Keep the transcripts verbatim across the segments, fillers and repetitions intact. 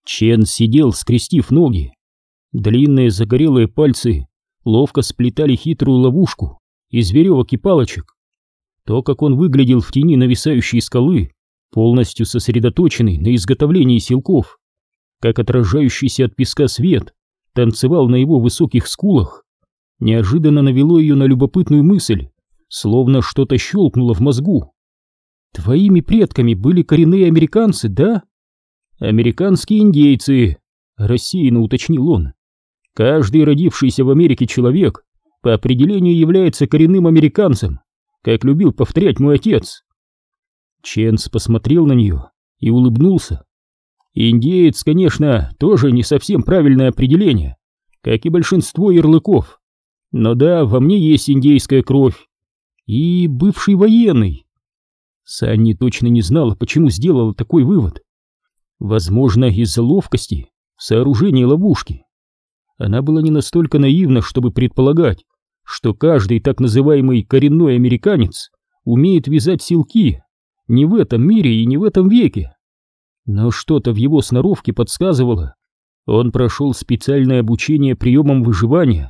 Чен сидел, скрестив ноги. Длинные загорелые пальцы ловко сплетали хитрую ловушку из веревок и палочек. То, как он выглядел в тени нависающей скалы, полностью сосредоточенный на изготовлении силков, как отражающийся от песка свет танцевал на его высоких скулах, неожиданно навело ее на любопытную мысль, словно что-то щелкнуло в мозгу. «Твоими предками были коренные американцы, да?» «Американские индейцы», — рассеянно уточнил он. «Каждый родившийся в Америке человек по определению является коренным американцем, как любил повторять мой отец». Ченс посмотрел на нее и улыбнулся. «Индеец, конечно, тоже не совсем правильное определение, как и большинство ярлыков. Но да, во мне есть индейская кровь. И бывший военный». Санни точно не знала, почему сделала такой вывод. Возможно, из-за ловкости в сооружении ловушки. Она была не настолько наивна, чтобы предполагать, что каждый так называемый коренной американец умеет вязать силки не в этом мире и не в этом веке. Но что-то в его сноровке подсказывало, он прошел специальное обучение приемам выживания.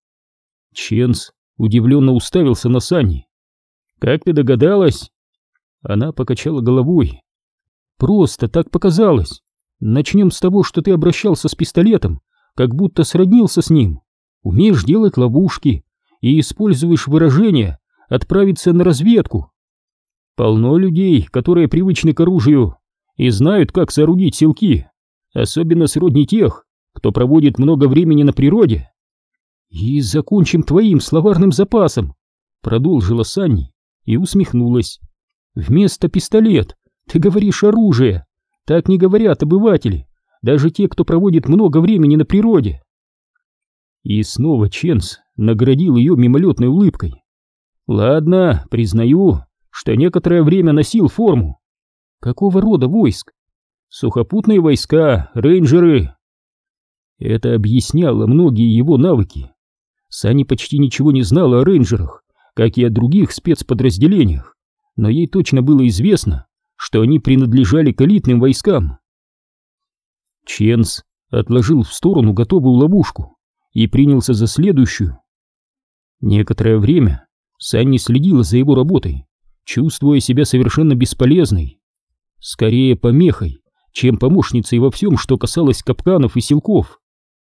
Ченс удивленно уставился на Санни. «Как ты догадалась?» Она покачала головой. «Просто так показалось. Начнем с того, что ты обращался с пистолетом, как будто сроднился с ним. Умеешь делать ловушки и используешь выражение «отправиться на разведку». Полно людей, которые привычны к оружию и знают, как соорудить силки, особенно сродни тех, кто проводит много времени на природе. «И закончим твоим словарным запасом», — продолжила Санни и усмехнулась. «Вместо пистолет ты говоришь оружие. Так не говорят обыватели, даже те, кто проводит много времени на природе». И снова Ченс наградил ее мимолетной улыбкой. «Ладно, признаю, что некоторое время носил форму». «Какого рода войск?» «Сухопутные войска, рейнджеры». Это объясняло многие его навыки. Санни почти ничего не знала о рейнджерах, как и о других спецподразделениях, но ей точно было известно, что они принадлежали к элитным войскам. Ченс отложил в сторону готовую ловушку и принялся за следующую. Некоторое время Санни следила за его работой, чувствуя себя совершенно бесполезной, скорее помехой, чем помощницей во всем, что касалось капканов и силков.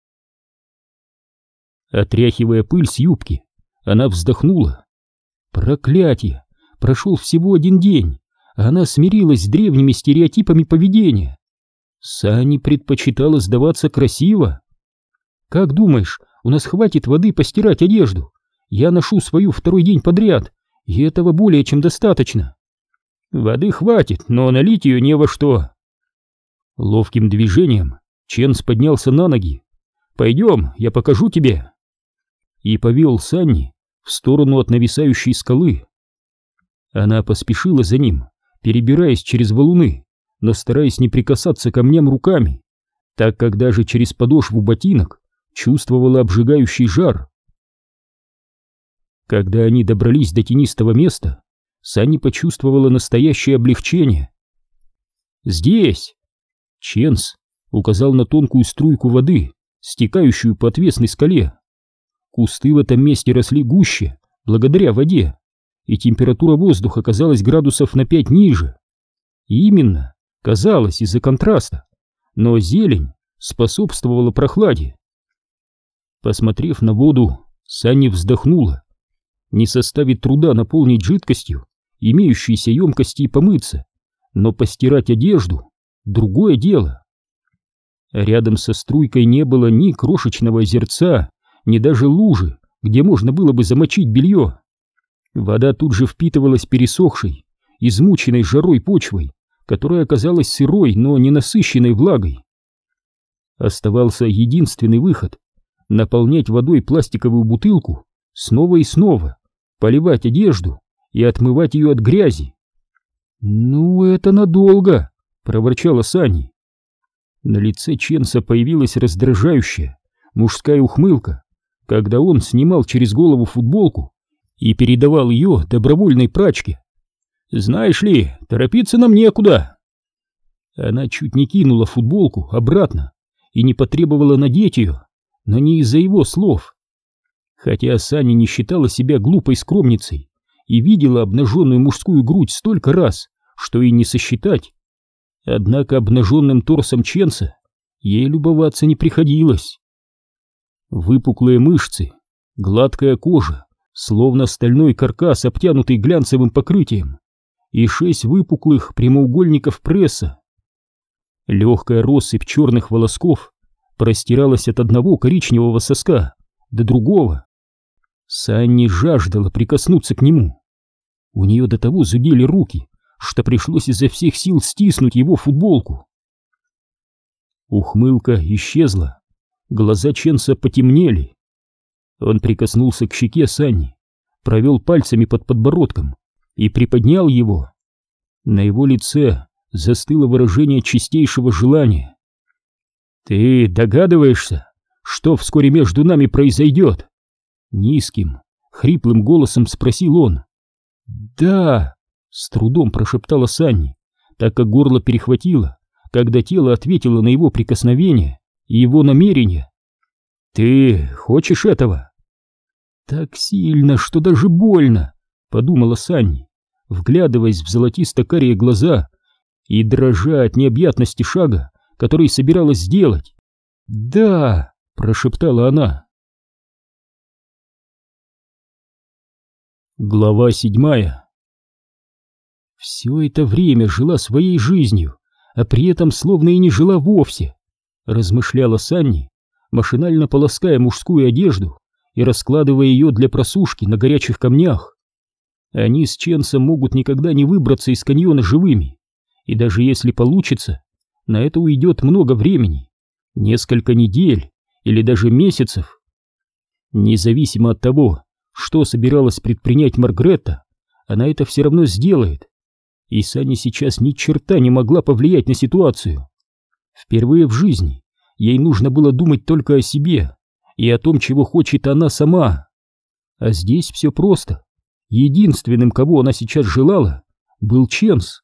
Отряхивая пыль с юбки, она вздохнула. Проклятие! Прошел всего один день, а она смирилась с древними стереотипами поведения. Санни предпочитала сдаваться красиво. «Как думаешь, у нас хватит воды постирать одежду? Я ношу свою второй день подряд, и этого более чем достаточно». «Воды хватит, но налить ее не во что». Ловким движением Ченс поднялся на ноги. «Пойдем, я покажу тебе». И повел Санни в сторону от нависающей скалы. Она поспешила за ним, перебираясь через валуны, но стараясь не прикасаться к камням руками, так как даже через подошву ботинок чувствовала обжигающий жар. Когда они добрались до тенистого места, Санни почувствовала настоящее облегчение. «Здесь!» Ченс указал на тонкую струйку воды, стекающую по отвесной скале. Кусты в этом месте росли гуще, благодаря воде, и температура воздуха казалась градусов на пять ниже. И именно, казалось, из-за контраста, но зелень способствовала прохладе. Посмотрев на воду, Санни вздохнула. Не составит труда наполнить жидкостью имеющиеся емкости и помыться, но постирать одежду — другое дело. Рядом со струйкой не было ни крошечного озерца, ни даже лужи, где можно было бы замочить белье. Вода тут же впитывалась пересохшей, измученной жарой почвой, которая оказалась сырой, но не насыщенной влагой. Оставался единственный выход — наполнять водой пластиковую бутылку снова и снова, поливать одежду и отмывать ее от грязи. «Ну, это надолго», — проворчала Санни. На лице Ченса появилась раздражающая мужская ухмылка, когда он снимал через голову футболку и передавал ее добровольной прачке. «Знаешь ли, торопиться нам некуда». Она чуть не кинула футболку обратно и не потребовала надеть ее, но не из-за его слов. Хотя Саня не считала себя глупой скромницей и видела обнаженную мужскую грудь столько раз, что и не сосчитать. Однако обнаженным торсом Ченса ей любоваться не приходилось. Выпуклые мышцы, гладкая кожа, словно стальной каркас, обтянутый глянцевым покрытием, и шесть выпуклых прямоугольников пресса. Легкая россыпь черных волосков простиралась от одного коричневого соска до другого. Санни жаждала прикоснуться к нему. У нее до того зудели руки, что пришлось изо всех сил стиснуть его футболку. Ухмылка исчезла, глаза Ченса потемнели. Он прикоснулся к щеке Санни, провел пальцами под подбородком и приподнял его. На его лице застыло выражение чистейшего желания. «Ты догадываешься, что вскоре между нами произойдет?» Низким, хриплым голосом спросил он. «Да!» — с трудом прошептала Санни, так как горло перехватило, когда тело ответило на его прикосновение и его намерение. «Ты хочешь этого?» «Так сильно, что даже больно», — подумала Санни, вглядываясь в золотисто-карие глаза и дрожа от необъятности шага, который собиралась сделать. «Да!» — прошептала она. Глава седьмая. Все это время жила своей жизнью, а при этом словно и не жила вовсе, размышляла Санни, машинально полоская мужскую одежду и раскладывая ее для просушки на горячих камнях. Они с Ченсом могут никогда не выбраться из каньона живыми, и даже если получится, на это уйдет много времени, несколько недель или даже месяцев. Независимо от того, что собиралась предпринять Маргретта, она это все равно сделает. И Санни сейчас ни черта не могла повлиять на ситуацию. Впервые в жизни ей нужно было думать только о себе и о том, чего хочет она сама. А здесь все просто. Единственным, кого она сейчас желала, был Ченс.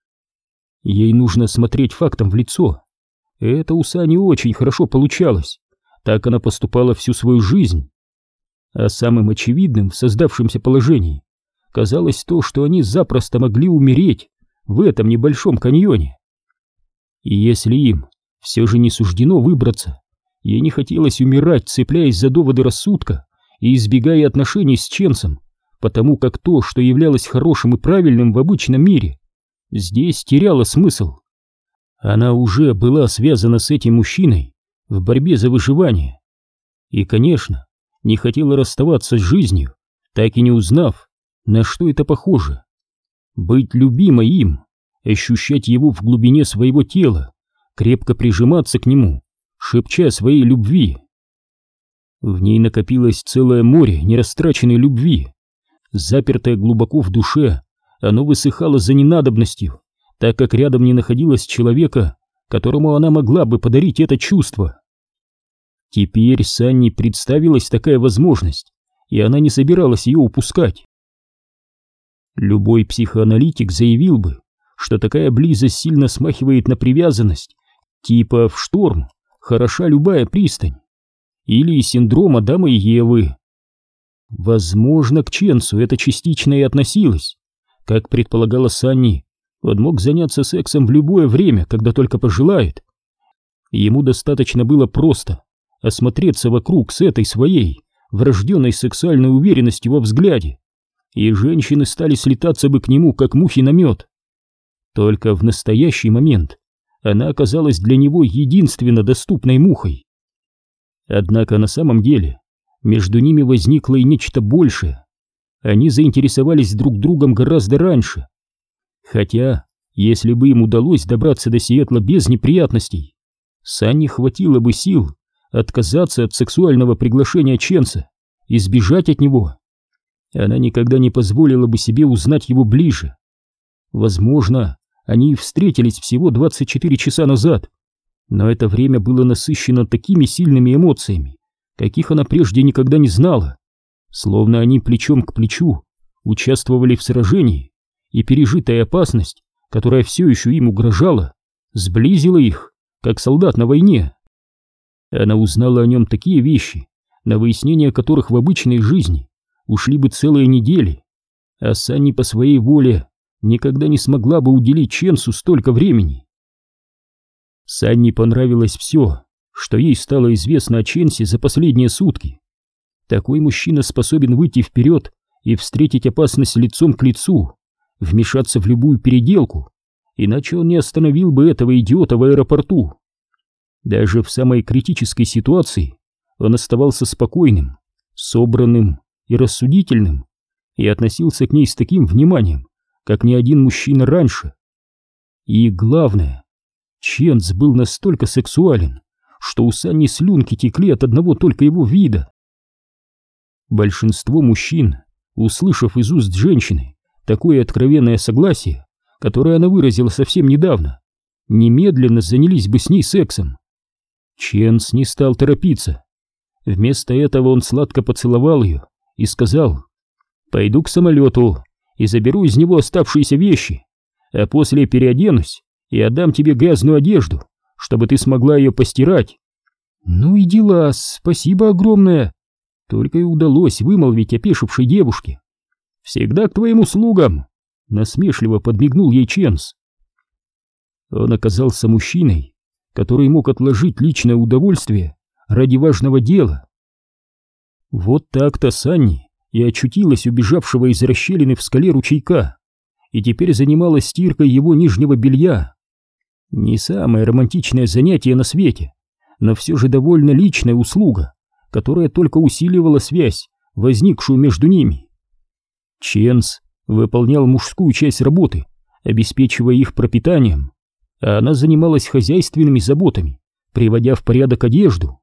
Ей нужно смотреть фактам в лицо. Это у Сани очень хорошо получалось. Так она поступала всю свою жизнь. А самым очевидным в создавшемся положении казалось то, что они запросто могли умереть в этом небольшом каньоне. И если им все же не суждено выбраться, ей не хотелось умирать, цепляясь за доводы рассудка и избегая отношений с Ченсом, потому как то, что являлось хорошим и правильным в обычном мире, здесь теряло смысл. Она уже была связана с этим мужчиной в борьбе за выживание. И, конечно, не хотела расставаться с жизнью, так и не узнав, на что это похоже. Быть любимой им, ощущать его в глубине своего тела, крепко прижиматься к нему, шепча о своей любви. В ней накопилось целое море нерастраченной любви. Запертое глубоко в душе, оно высыхало за ненадобностью, так как рядом не находилось человека, которому она могла бы подарить это чувство. Теперь Санни представилась такая возможность, и она не собиралась ее упускать. Любой психоаналитик заявил бы, что такая близость сильно смахивает на привязанность, типа в шторм хороша любая пристань, или синдром Адама и Евы. Возможно, к Ченсу это частично и относилось. Как предполагала Санни, он мог заняться сексом в любое время, когда только пожелает. Ему достаточно было просто осмотреться вокруг с этой своей врожденной сексуальной уверенностью во взгляде, и женщины стали слетаться бы к нему, как мухи на мед. Только в настоящий момент она оказалась для него единственно доступной мухой. Однако на самом деле между ними возникло и нечто большее. Они заинтересовались друг другом гораздо раньше. Хотя, если бы им удалось добраться до Сиэтла без неприятностей, Санни хватило бы сил отказаться от сексуального приглашения Ченса и сбежать от него. Она никогда не позволила бы себе узнать его ближе. Возможно, они встретились всего двадцать четыре часа назад, но это время было насыщено такими сильными эмоциями, каких она прежде никогда не знала, словно они плечом к плечу участвовали в сражении, и пережитая опасность, которая все еще им угрожала, сблизило их, как солдат на войне. Она узнала о нем такие вещи, на выяснение которых в обычной жизни ушли бы целые недели, а Санни по своей воле никогда не смогла бы уделить Ченсу столько времени. Санни понравилось все, что ей стало известно о Ченсе за последние сутки. Такой мужчина способен выйти вперед и встретить опасность лицом к лицу, вмешаться в любую переделку, иначе он не остановил бы этого идиота в аэропорту. Даже в самой критической ситуации он оставался спокойным, собранным и рассудительным и относился к ней с таким вниманием, как ни один мужчина раньше. И главное, Ченс был настолько сексуален, что у Санни слюнки текли от одного только его вида. Большинство мужчин, услышав из уст женщины такое откровенное согласие, которое она выразила совсем недавно, немедленно занялись бы с ней сексом. Ченс не стал торопиться. Вместо этого он сладко поцеловал ее и сказал: «Пойду к самолету и заберу из него оставшиеся вещи, а после переоденусь и отдам тебе грязную одежду, чтобы ты смогла ее постирать». «Ну и дела, спасибо огромное», — только и удалось вымолвить опешившей девушке. «Всегда к твоим услугам», — насмешливо подмигнул ей Ченс. Он оказался мужчиной, который мог отложить личное удовольствие ради важного дела. Вот так-то Санни и очутилась у бежавшего из расщелины в скале ручейка, и теперь занималась стиркой его нижнего белья. Не самое романтичное занятие на свете, но все же довольно личная услуга, которая только усиливала связь, возникшую между ними. Ченс выполнял мужскую часть работы, обеспечивая их пропитанием, а она занималась хозяйственными заботами, приводя в порядок одежду.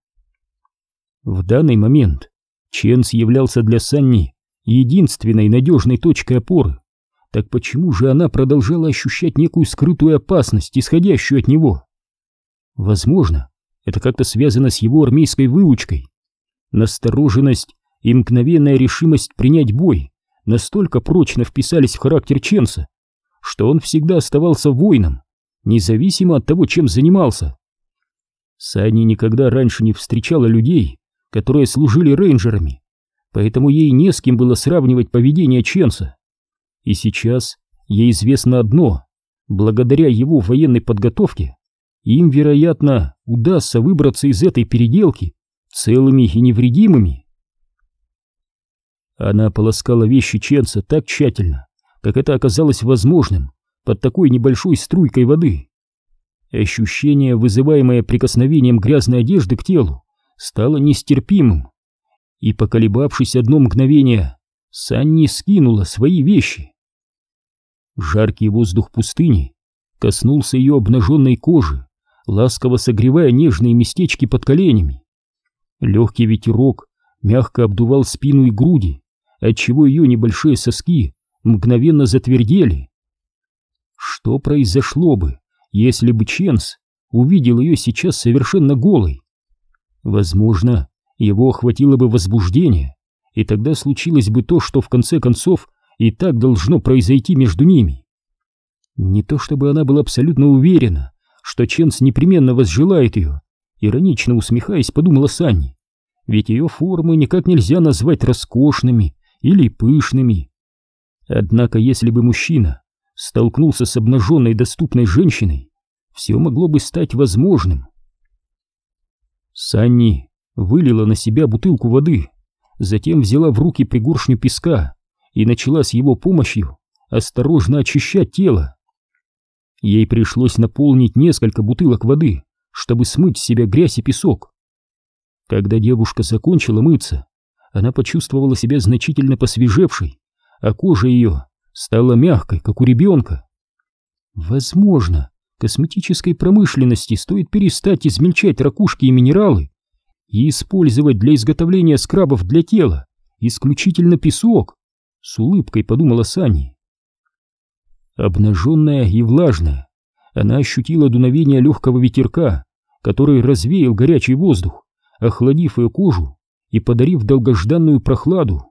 В данный момент Ченс являлся для Санни единственной надежной точкой опоры. Так почему же она продолжала ощущать некую скрытую опасность, исходящую от него? Возможно, это как-то связано с его армейской выучкой. Настороженность и мгновенная решимость принять бой настолько прочно вписались в характер Ченса, что он всегда оставался воином, независимо от того, чем занимался. Санни никогда раньше не встречала людей, которые служили рейнджерами, поэтому ей не с кем было сравнивать поведение Ченса. И сейчас ей известно одно: благодаря его военной подготовке им, вероятно, удастся выбраться из этой переделки целыми и невредимыми. Она полоскала вещи Ченса так тщательно, как это оказалось возможным под такой небольшой струйкой воды. Ощущение, вызываемое прикосновением грязной одежды к телу, стало нестерпимым, и, поколебавшись одно мгновение, Санни скинула свои вещи. Жаркий воздух пустыни коснулся ее обнаженной кожи, ласково согревая нежные местечки под коленями. Легкий ветерок мягко обдувал спину и груди, отчего ее небольшие соски мгновенно затвердели. Что произошло бы, если бы Ченс увидел ее сейчас совершенно голой? Возможно, его охватило бы возбуждение, и тогда случилось бы то, что в конце концов и так должно произойти между ними. Не то чтобы она была абсолютно уверена, что Ченс непременно возжелает ее, иронично усмехаясь, подумала Санни, ведь ее формы никак нельзя назвать роскошными или пышными. Однако, если бы мужчина столкнулся с обнаженной доступной женщиной, все могло бы стать возможным. Санни вылила на себя бутылку воды, затем взяла в руки пригоршню песка и начала с его помощью осторожно очищать тело. Ей пришлось наполнить несколько бутылок воды, чтобы смыть с себя грязь и песок. Когда девушка закончила мыться, она почувствовала себя значительно посвежевшей, а кожа ее стала мягкой, как у ребенка. Возможно, косметической промышленности стоит перестать измельчать ракушки и минералы и использовать для изготовления скрабов для тела исключительно песок, с улыбкой подумала Санни. Обнаженная и влажная, она ощутила дуновение легкого ветерка, который развеял горячий воздух, охладив ее кожу и подарив долгожданную прохладу.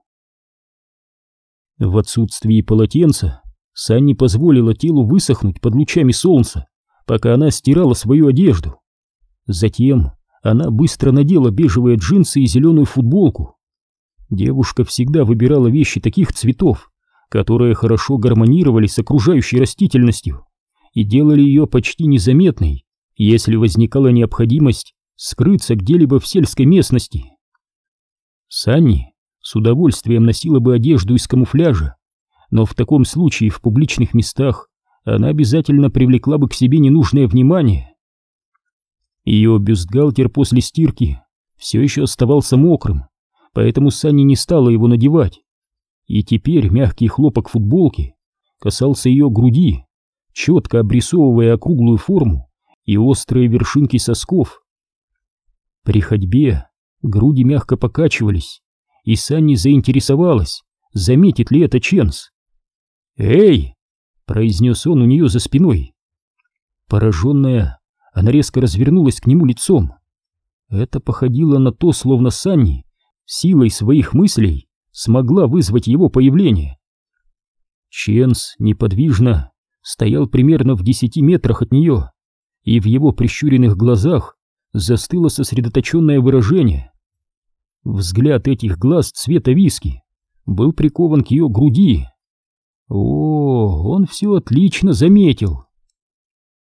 В отсутствии полотенца Санни позволила телу высохнуть под лучами солнца, пока она стирала свою одежду. Затем она быстро надела бежевые джинсы и зеленую футболку. Девушка всегда выбирала вещи таких цветов, которые хорошо гармонировали с окружающей растительностью и делали ее почти незаметной, если возникала необходимость скрыться где-либо в сельской местности. Санни с удовольствием носила бы одежду из камуфляжа, но в таком случае в публичных местах она обязательно привлекла бы к себе ненужное внимание. Ее бюстгальтер после стирки все еще оставался мокрым, поэтому Санни не стала его надевать, и теперь мягкий хлопок футболки касался ее груди, четко обрисовывая округлую форму и острые вершинки сосков. При ходьбе груди мягко покачивались, и Санни заинтересовалась, заметит ли это Ченс. «Эй!» — произнес он у нее за спиной. Пораженная, она резко развернулась к нему лицом. Это походило на то, словно Санни силой своих мыслей смогла вызвать его появление. Ченс неподвижно стоял примерно в десяти метрах от нее, и в его прищуренных глазах застыло сосредоточенное выражение. Взгляд этих глаз цвета виски был прикован к ее груди. О, он все отлично заметил.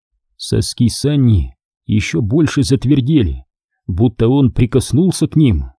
Соски Санни еще больше затвердели, будто он прикоснулся к ним.